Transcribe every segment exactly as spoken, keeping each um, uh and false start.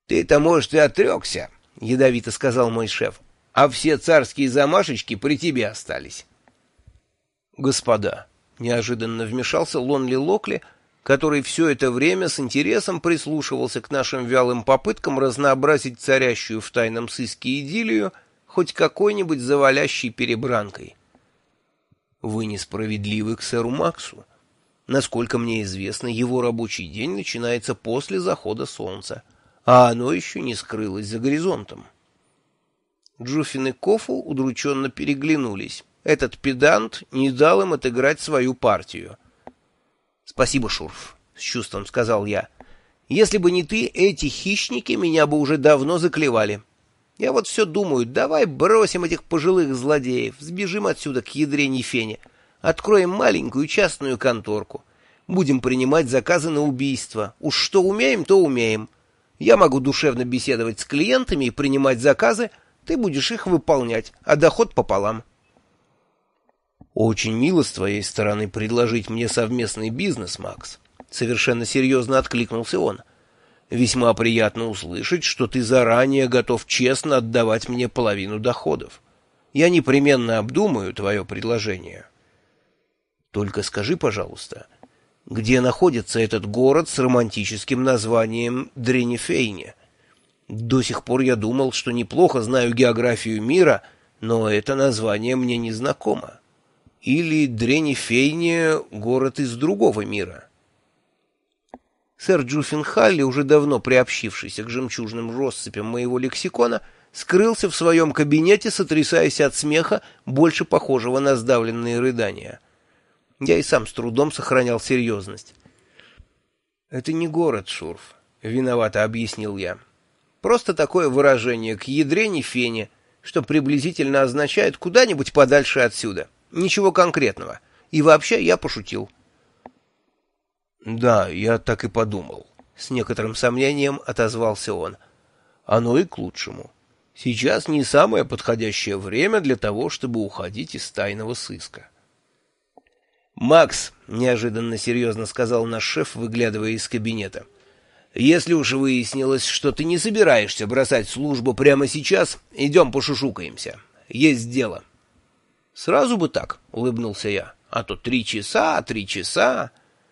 — Ты-то, может, и отрекся, — ядовито сказал мой шеф, — а все царские замашечки при тебе остались. — Господа, — неожиданно вмешался Лонли Локли, который все это время с интересом прислушивался к нашим вялым попыткам разнообразить царящую в тайном сыске идиллию хоть какой-нибудь завалящей перебранкой. Вы несправедливы к сэру Максу. Насколько мне известно, его рабочий день начинается после захода солнца, а оно еще не скрылось за горизонтом. Джуффин и Кофу удрученно переглянулись. Этот педант не дал им отыграть свою партию. — Спасибо, Шурф, — с чувством сказал я. — Если бы не ты, эти хищники меня бы уже давно заклевали. Я вот все думаю, давай бросим этих пожилых злодеев, сбежим отсюда к ядрене фене, откроем маленькую частную конторку, будем принимать заказы на убийство. Уж что умеем, то умеем. Я могу душевно беседовать с клиентами и принимать заказы, ты будешь их выполнять, а доход пополам. Очень мило с твоей стороны предложить мне совместный бизнес, Макс. Совершенно серьезно откликнулся он. Весьма приятно услышать, что ты заранее готов честно отдавать мне половину доходов. Я непременно обдумаю твое предложение. Только скажи, пожалуйста, где находится этот город с романтическим названием Дренифейне? До сих пор я думал, что неплохо знаю географию мира, но это название мне не знакомо. Или Дренифейне — город из другого мира? Сэр Джуффин Халли, уже давно приобщившийся к жемчужным россыпям моего лексикона, скрылся в своем кабинете, сотрясаясь от смеха, больше похожего на сдавленные рыдания. Я и сам с трудом сохранял серьезность. — Это не город, Шурф, — виновато объяснил я. — Просто такое выражение к ядрене фене, что приблизительно означает куда-нибудь подальше отсюда. Ничего конкретного. И вообще я пошутил. — Да, я так и подумал. С некоторым сомнением отозвался он. — Оно и к лучшему. Сейчас не самое подходящее время для того, чтобы уходить из тайного сыска. — Макс, — неожиданно серьезно сказал наш шеф, выглядывая из кабинета, — если уж выяснилось, что ты не собираешься бросать службу прямо сейчас, идем пошушукаемся. Есть дело. — Сразу бы так, — улыбнулся я, — а то три часа, три часа...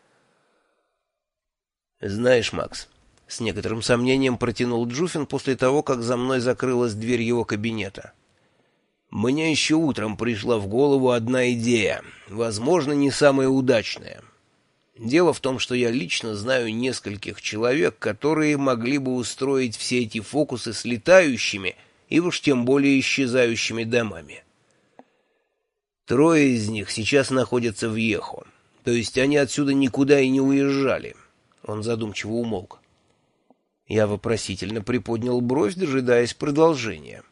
Знаешь, Макс, — с некоторым сомнением протянул Джуффин после того, как за мной закрылась дверь его кабинета. Мне еще утром пришла в голову одна идея, возможно, не самая удачная. Дело в том, что я лично знаю нескольких человек, которые могли бы устроить все эти фокусы с летающими и уж тем более исчезающими домами. Трое из них сейчас находятся в Ехо, то есть они отсюда никуда и не уезжали. Он задумчиво умолк. Я вопросительно приподнял бровь, дожидаясь продолжения.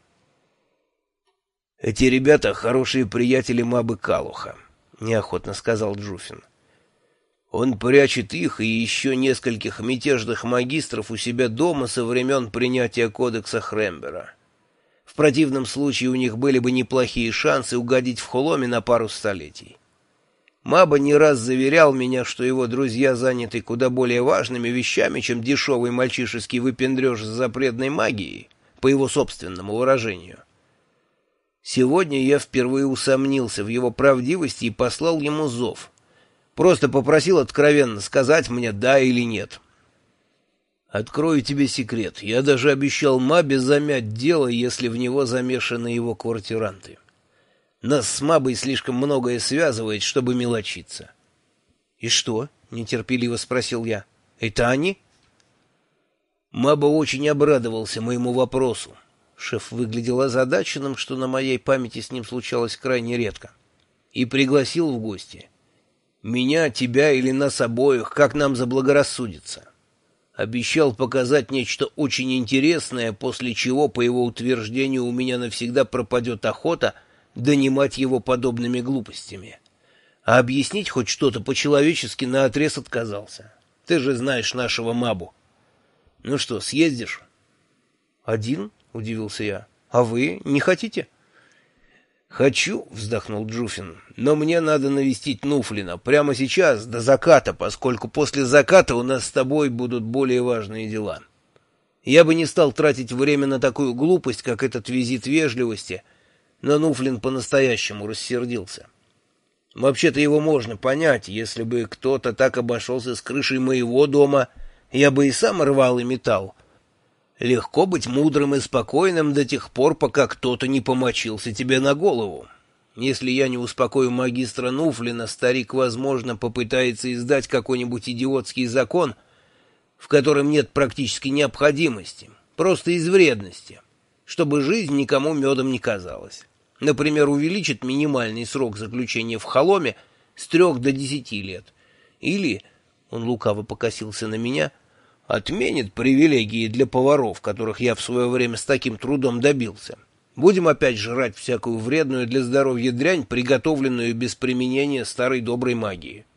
«Эти ребята — хорошие приятели Мабы Калуха», — неохотно сказал Джуффин. «Он прячет их и еще нескольких мятежных магистров у себя дома со времен принятия кодекса Хрембера. В противном случае у них были бы неплохие шансы угодить в Холоме на пару столетий. Маба не раз заверял меня, что его друзья заняты куда более важными вещами, чем дешевый мальчишеский выпендреж с запретной магией, по его собственному выражению. Сегодня я впервые усомнился в его правдивости и послал ему зов. Просто попросил откровенно сказать мне «да» или «нет». Открою тебе секрет, я даже обещал Мабе замять дело, если в него замешаны его квартиранты. Нас с Мабой слишком многое связывает, чтобы мелочиться. — И что? — нетерпеливо спросил я. — Это они? Маба очень обрадовался моему вопросу. Шеф выглядел озадаченным, что на моей памяти с ним случалось крайне редко. И пригласил в гости. Меня, тебя или нас обоих, как нам заблагорассудится. Обещал показать нечто очень интересное, после чего, по его утверждению, у меня навсегда пропадет охота донимать его подобными глупостями. А объяснить хоть что-то по-человечески наотрез отказался. Ты же знаешь нашего Мабу. Ну что, съездишь? — Один? — удивился я. — А вы не хотите? — Хочу, — вздохнул Джуффин, — но мне надо навестить Нуфлина прямо сейчас, до заката, поскольку после заката у нас с тобой будут более важные дела. Я бы не стал тратить время на такую глупость, как этот визит вежливости, но Нуфлин по-настоящему рассердился. Вообще-то его можно понять, если бы кто-то так обошелся с крышей моего дома, я бы и сам рвал и металл. Легко быть мудрым и спокойным до тех пор, пока кто-то не помочился тебе на голову. Если я не успокою магистра Нуфлина, старик, возможно, попытается издать какой-нибудь идиотский закон, в котором нет практически необходимости, просто из вредности, чтобы жизнь никому медом не казалась. Например, увеличит минимальный срок заключения в Холоме с трех до десяти лет. Или, он лукаво покосился на меня, отменит привилегии для поваров, которых я в свое время с таким трудом добился. Будем опять жрать всякую вредную для здоровья дрянь, приготовленную без применения старой доброй магии.